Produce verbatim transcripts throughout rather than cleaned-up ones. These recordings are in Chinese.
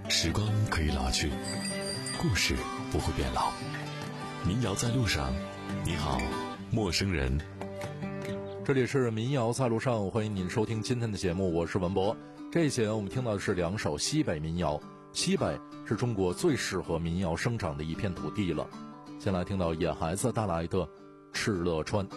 时光可以老去，故事不会变老。民谣在路上，你好，陌生人。 这里是民谣在路上，欢迎您收听今天的节目，我是文博。这一节我们听到的是两首西北民谣。西北是中国最适合民谣生长的一片土地了。先来听到野孩子带来的《敕勒川》。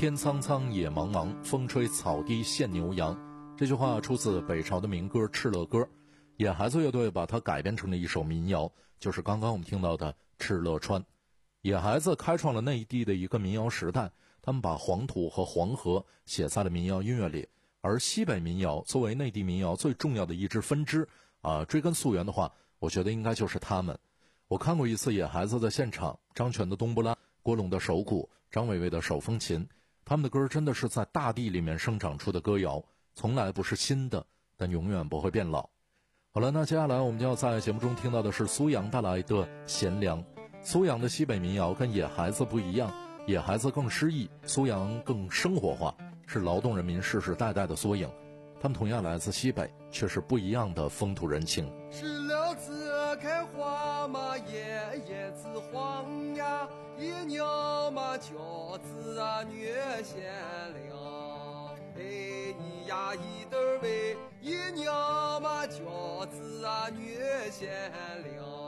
天苍苍野茫茫，风吹草低见牛羊。这句话出自北朝的民歌《敕勒歌》，野孩子乐队把它改编成了一首民谣，就是刚刚我们听到的《敕勒川》。野孩子开创了内地的一个民谣时代，他们把黄土和黄河写在了民谣音乐里。而西北民谣作为内地民谣最重要的一支分支啊，追根溯源的话，我觉得应该就是他们。我看过一次野孩子的现场，张全的冬不拉，郭龙的手鼓，张伟伟的手风琴，他们的歌真的是在大地里面生长出的歌谣，从来不是新的，但永远不会变老。好了，那接下来我们就要在节目中听到的是苏阳带来的贤良。苏阳的西北民谣跟野孩子不一样，野孩子更诗意，苏阳更生活化，是劳动人民世世代代的缩影。他们同样来自西北，却是不一样的风土人情。 石榴子开花嘛，叶叶子黄呀，一娘嘛饺子啊虐贤良。哎，一呀一得喂，一娘嘛饺子啊虐贤良。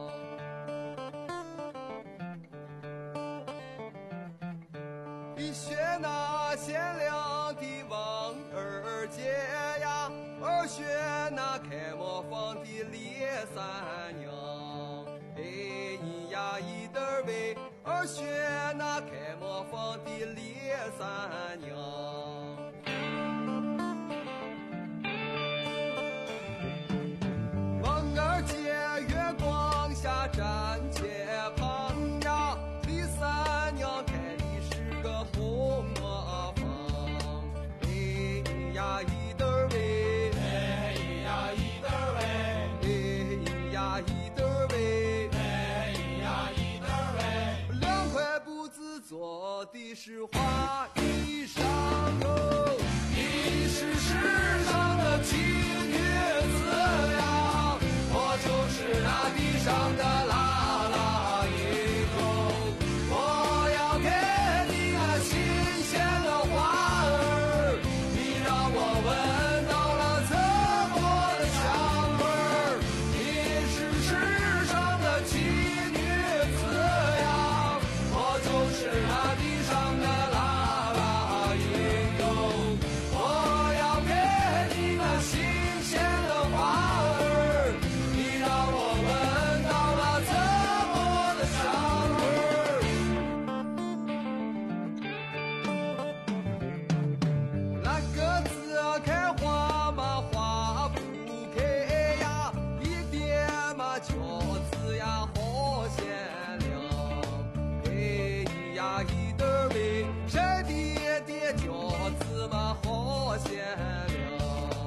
你学那贤良的王二姐呀，二学那开磨坊的李三娘。哎，一呀一得喂，二学那开磨坊的李三娘。王二姐月光下站街旁呀，李三娘开的是个红磨坊。哎，一呀一得喂， 哎咿呀一得喂， 哎，一呀一得喂， 哎咿呀一得喂， 两块布子做的是花衣裳哟， 你是世上的奇女子呀，我就是那地上的啦啦一口，我要给你那新鲜的花儿，你让我闻到了这么的香味儿。你是世上的奇女子呀，我就是那地上的啦啦一口，我要给你那新鲜的花儿，你让我闻到了这么的香味儿。 那个子开花嘛花不开呀，一点嘛饺子呀好鲜亮。哎，一呀一得喂，晒的的饺子嘛好鲜亮。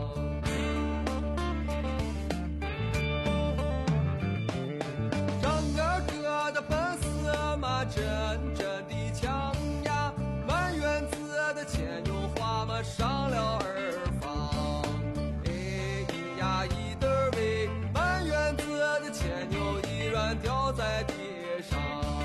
张二哥的本事嘛真真的强呀，满园子的牵牛花嘛上了二房。哎，一呀一得喂，满园子的牵牛依然掉在地上。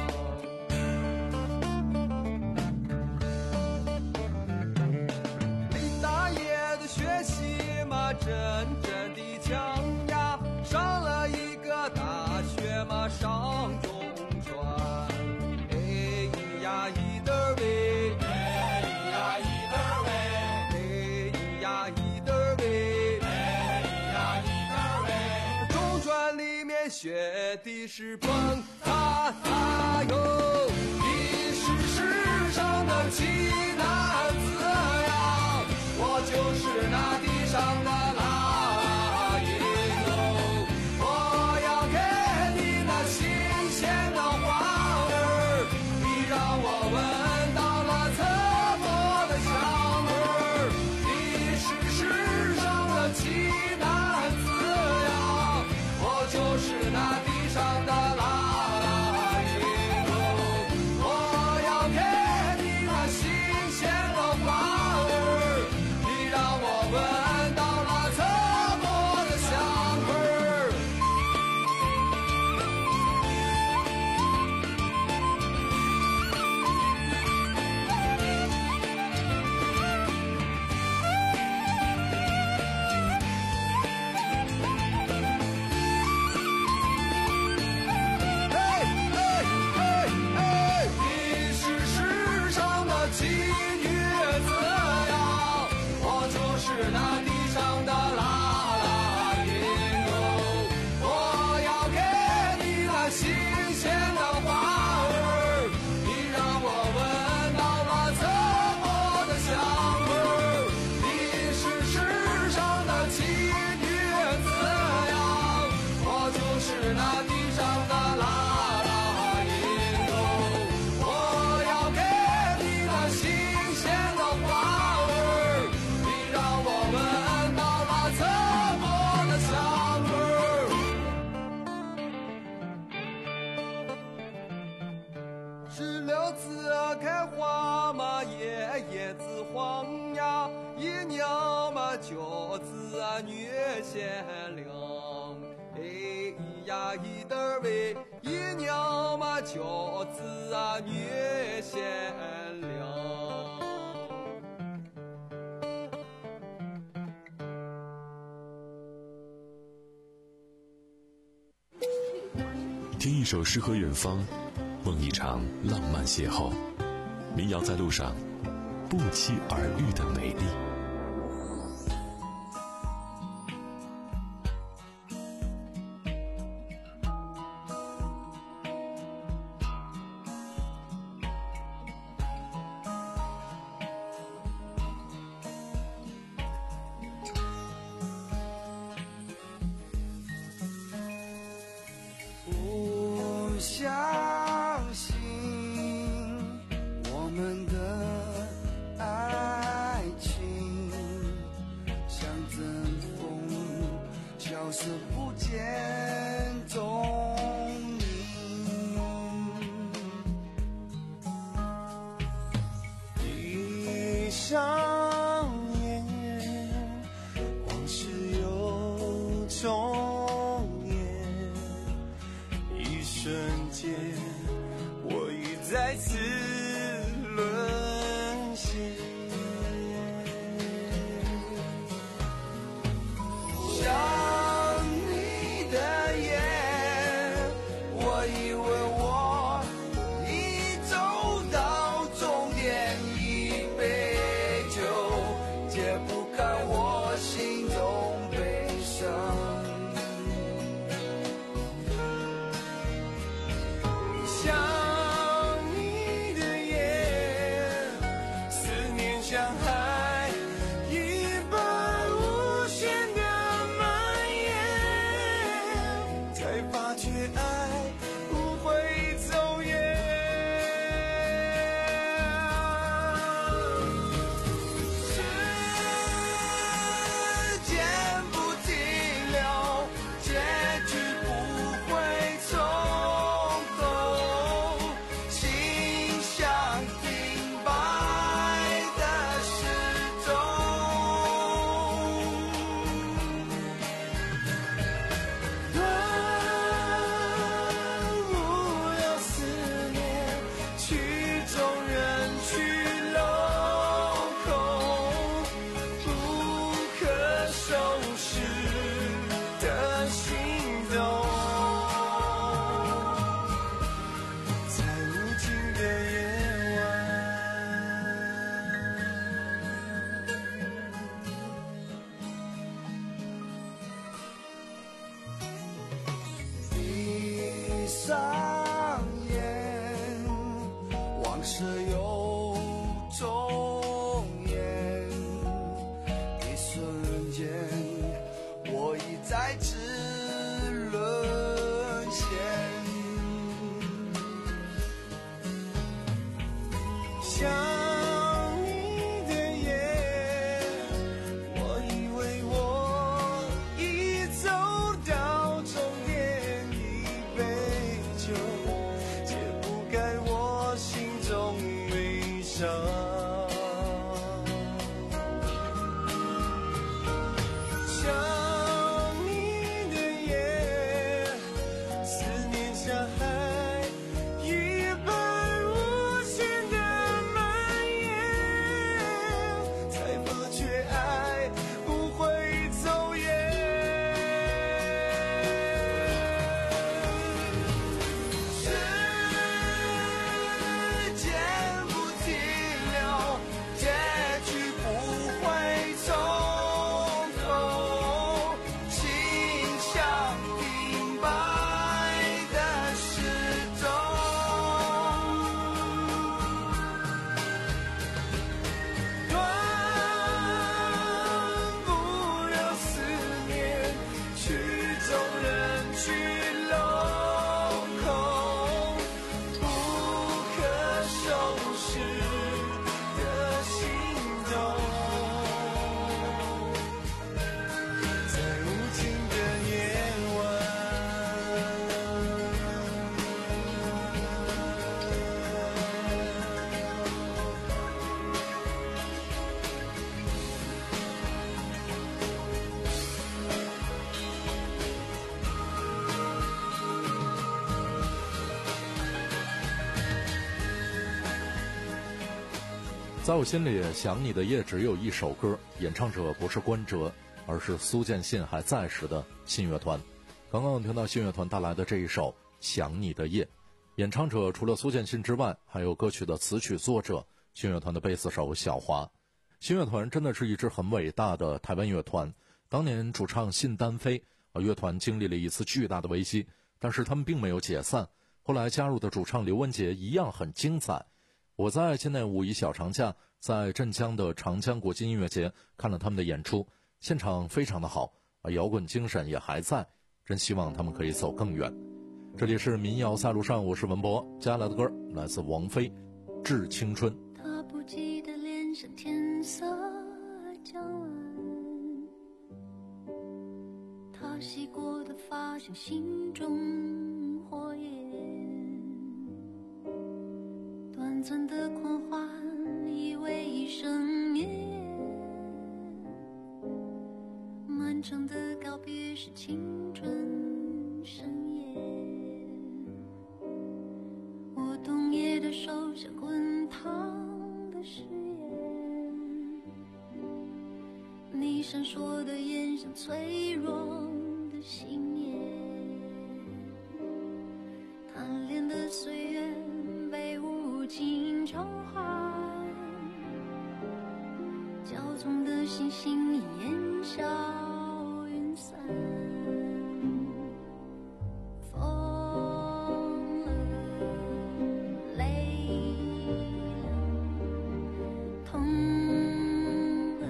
李大爷的学习嘛真真的强呀，上了一个大学嘛上中专。哎，一呀一得喂， 哎咿呀一得喂， 哎，一呀一得喂， 哎咿呀一得喂， 中专里面学的是蹦哒哒哟。 你是世上的奇男子呀，我就是那地上的啦一口，我要给你那新鲜的花儿，你让我闻到了这么的香味儿。你是世上的奇男子呀，我就是那地上的啦啦一口，我要给你那新奇女子呀，我就是那地上的啦啦音哦，我要给你那新鲜的花儿，你让我闻到了怎么的香味儿，你是世上的奇女子呀，我就是那地上的啦啦音哦，我要给你那新鲜的花儿，你让我闻到了怎么的香味儿。 石榴子开花嘛，叶叶子黄呀，一娘嘛饺子啊女贤良，哎咿呀一得儿喂，一娘嘛饺子啊女贤良。 听一首诗和远方，梦一场浪漫邂逅。民谣在路上，不期而遇的美丽。 不相信我们的爱情像阵风，消失不见踪影。闭上眼，往事又重演。一瞬间，我已再次沦陷。想你的夜，我以为我已走到终点，一杯酒解不开我心中悲伤。想你的夜，思念像海一般无限的蔓延，才发觉爱不会走远。时间不停留，结局不会重头，心像停摆的时钟。断不了思念，曲终人去楼空，不可收拾的心动。在无尽的夜晚，闭上眼，往事又重演。一瞬间，我已再次沦陷。想你的夜，我以为我已走到终点，一杯酒解不开我心中悲伤。想你的夜，思念像海一般无限的蔓延，才发觉爱不会走远。时间不停留， 的心动，在无尽的夜晚。 在我心里，想你的夜只有一首歌，演唱者不是关喆，而是苏建信还在时的信乐团。刚刚听到信乐团带来的这一首想你的夜，演唱者除了苏建信之外，还有歌曲的词曲作者信乐团的贝斯手小华。信乐团真的是一支很伟大的台湾乐团，当年主唱信单飞，乐团经历了一次巨大的危机，但是他们并没有解散，后来加入的主唱刘文杰一样很精彩。我在今年五一小长假在镇江的长江国际音乐节看了他们的演出，现场非常的好，摇滚精神也还在，真希望他们可以走更远。这里是民谣赛路上，我是文博，接下来的歌来自王菲《致青春》。 他不记得脸上天色将晚，他洗过的发像心中火焰，短暂的狂欢以为一生眠，漫长的告别是青春盛宴，我冬夜的手像滚烫的誓言，你闪烁的眼像脆弱的信念，贪恋的岁月被无情偿还，骄纵的星星已烟消云散，疯了，累了，痛了，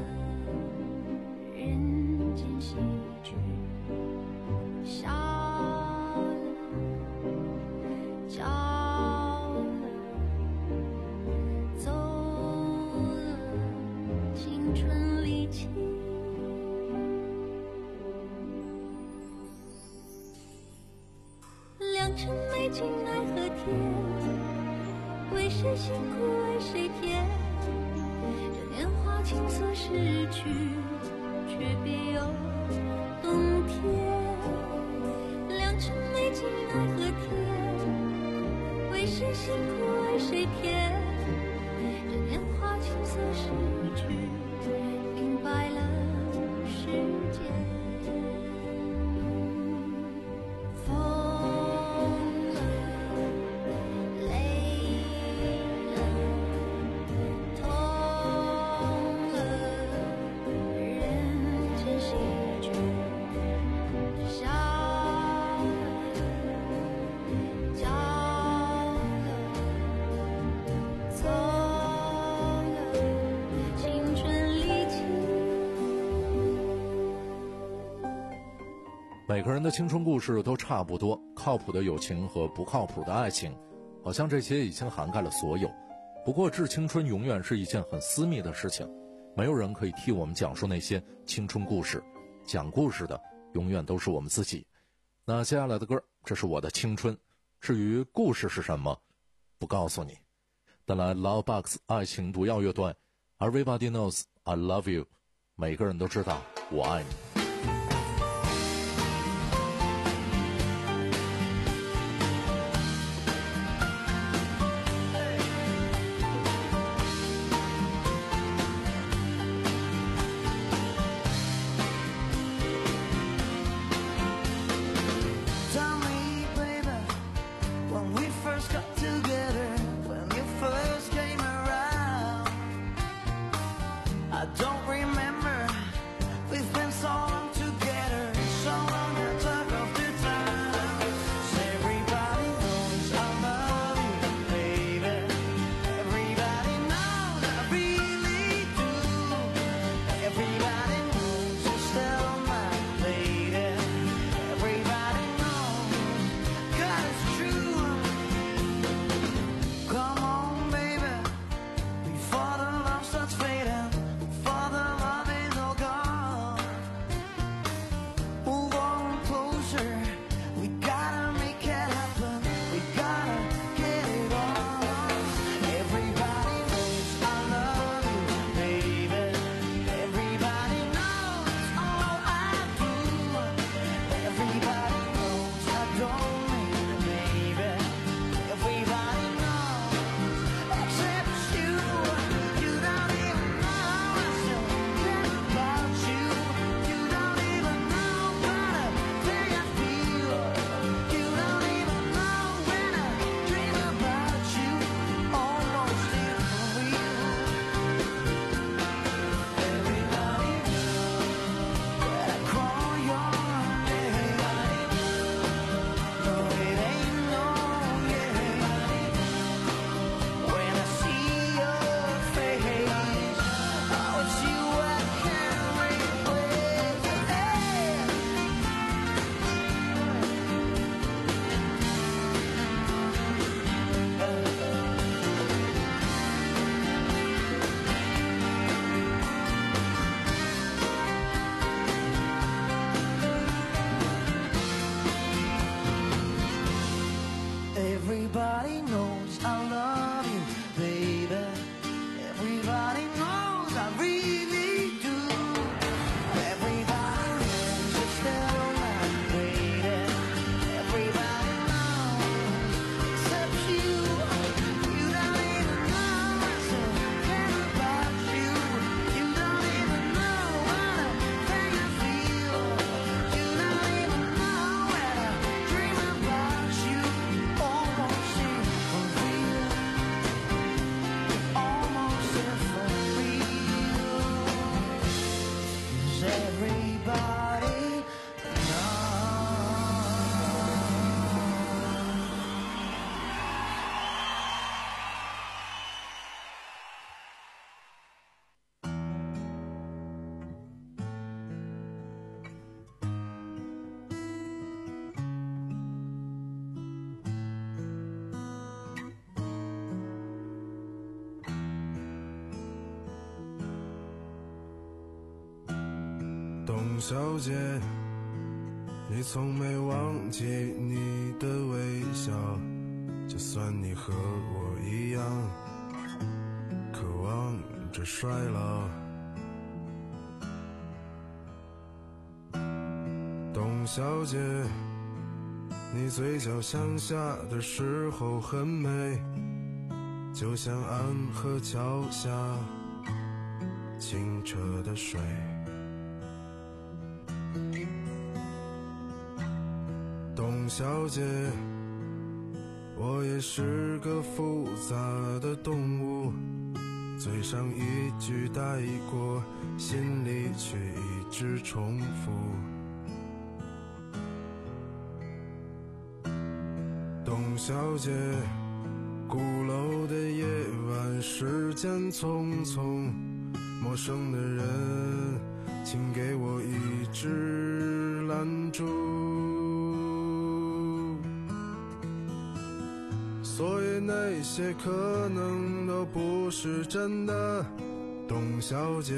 人间喜剧，笑了，骄傲了，走了，青春离奇。良辰美景奈何天，为谁辛苦为谁甜，这年华青涩逝去，却别有冬天。良辰美景奈何天，为谁辛苦为谁甜，这年华青涩逝去，明白了世间。疯了，累了，痛了，人间喜剧，笑了，骄傲了，走了，青春离奇。 每个人的青春故事都差不多，靠谱的友情和不靠谱的爱情，好像这些已经涵盖了所有。不过致青春永远是一件很私密的事情，没有人可以替我们讲述那些青春故事，讲故事的永远都是我们自己。那接下来的歌，这是我的青春，至于故事是什么，不告诉你。带来 Love Box 爱情毒药乐队 Everybody knows I love you， 每个人都知道我爱你。 Tell me, baby, when we first got together, when you first came around, I don't remember. We've been so long together, so long I took off the time. Everybody knows I love you, baby. Everybody knows I really do. Everybody knows you're still my lady. Everybody knows, 'cause it's true. Come on, baby, 小姐，你从没忘记你的微笑，就算你和我一样渴望着衰老。董小姐，你嘴角向下的时候很美，就像安河桥下清澈的水。董小姐，我也是个复杂的动物，嘴上一句带过，心里却一直重复。董小姐，鼓楼的夜晚，时间匆匆，陌生的人，请给我一支蜡烛。所以那些可能都不是真的，董小姐，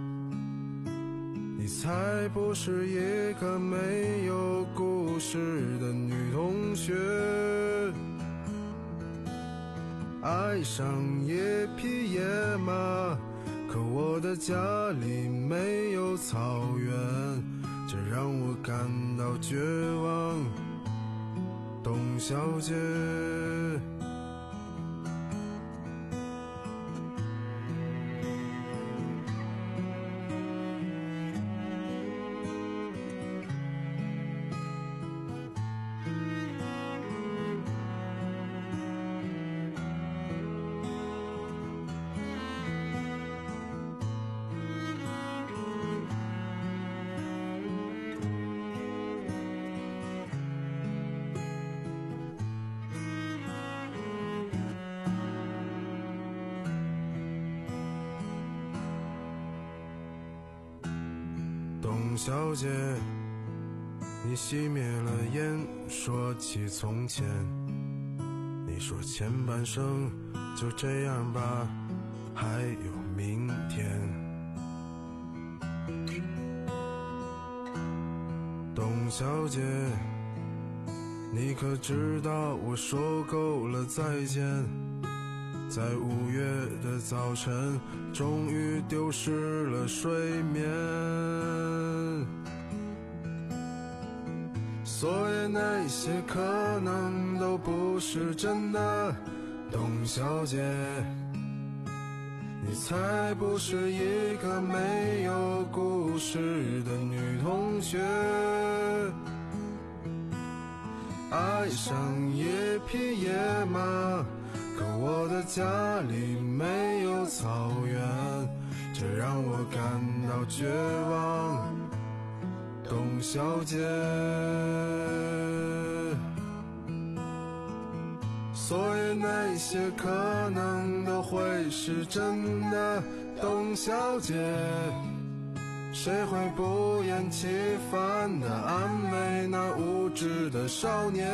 你才不是一个没有故事的女同学。爱上一匹野马，可我的家里没有草原，这让我感到绝望。董小姐，董小姐，你熄灭了烟，说起从前，你说前半生就这样吧，还有明天。董小姐，你可知道我说够了再见，在五月的早晨，终于丢失了睡眠。所以那些可能都不是真的，董小姐，你才不是一个没有故事的女同学。爱上一匹野马，可我的家里没有草原，这让我感到绝望。董小姐，所以那些可能都会是真的，董小姐，谁会不厌其烦地安慰那无知的少年？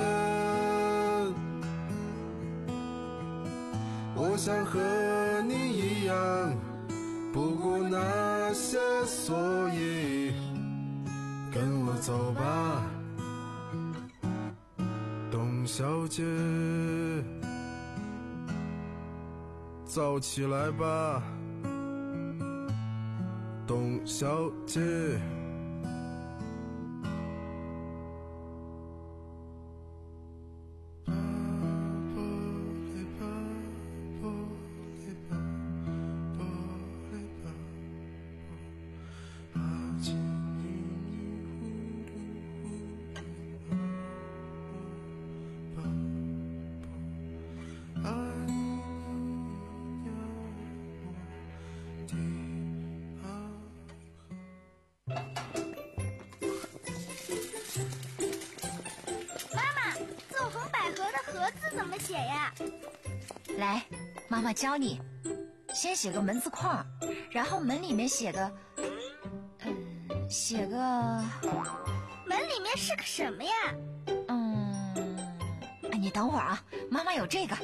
我想和你一样，不顾那些所以，跟我走吧，董小姐，早起来吧，董小姐。 怎么写呀？ 来，妈妈教你。先写个门字框，然后门里面写个，嗯，写个。 门里面是个什么呀？ 嗯，你等会儿啊，妈妈有这个。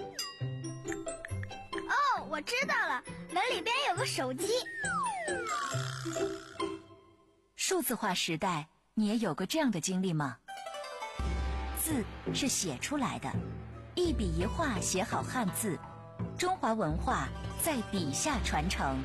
哦，我知道了，门里边有个手机。 数字化时代，你也有过这样的经历吗？字是写出来的，一笔一画写好汉字，中华文化在笔下传承。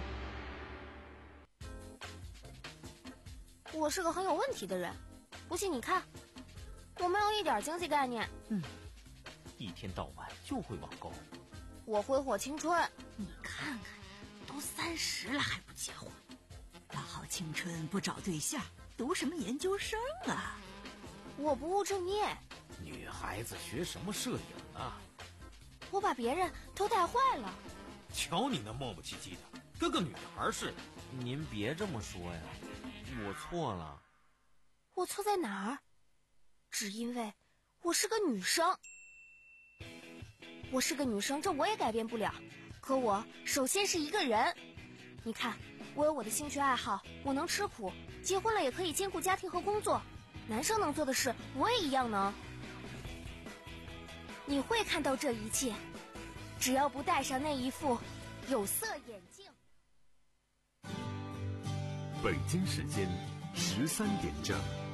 我是个很有问题的人，不信你看，我没有一点经济概念。 嗯，一天到晚就会网购。 我挥霍青春。 你看看，都三十了还不结婚，大好青春不找对象，读什么研究生啊？ 我不务正业。 女孩子学什么摄影啊？ 我把别人都带坏了。 瞧你那磨磨唧唧的，跟个女孩似的。 您别这么说呀，我错了。 我错在哪儿？只因为我是个女生。我是个女生，这我也改变不了。可我首先是一个人。你看，我有我的兴趣爱好，我能吃苦，结婚了也可以兼顾家庭和工作。男生能做的事，我也一样能。你会看到这一切，只要不戴上那一副有色眼镜。 北京时间十三点整。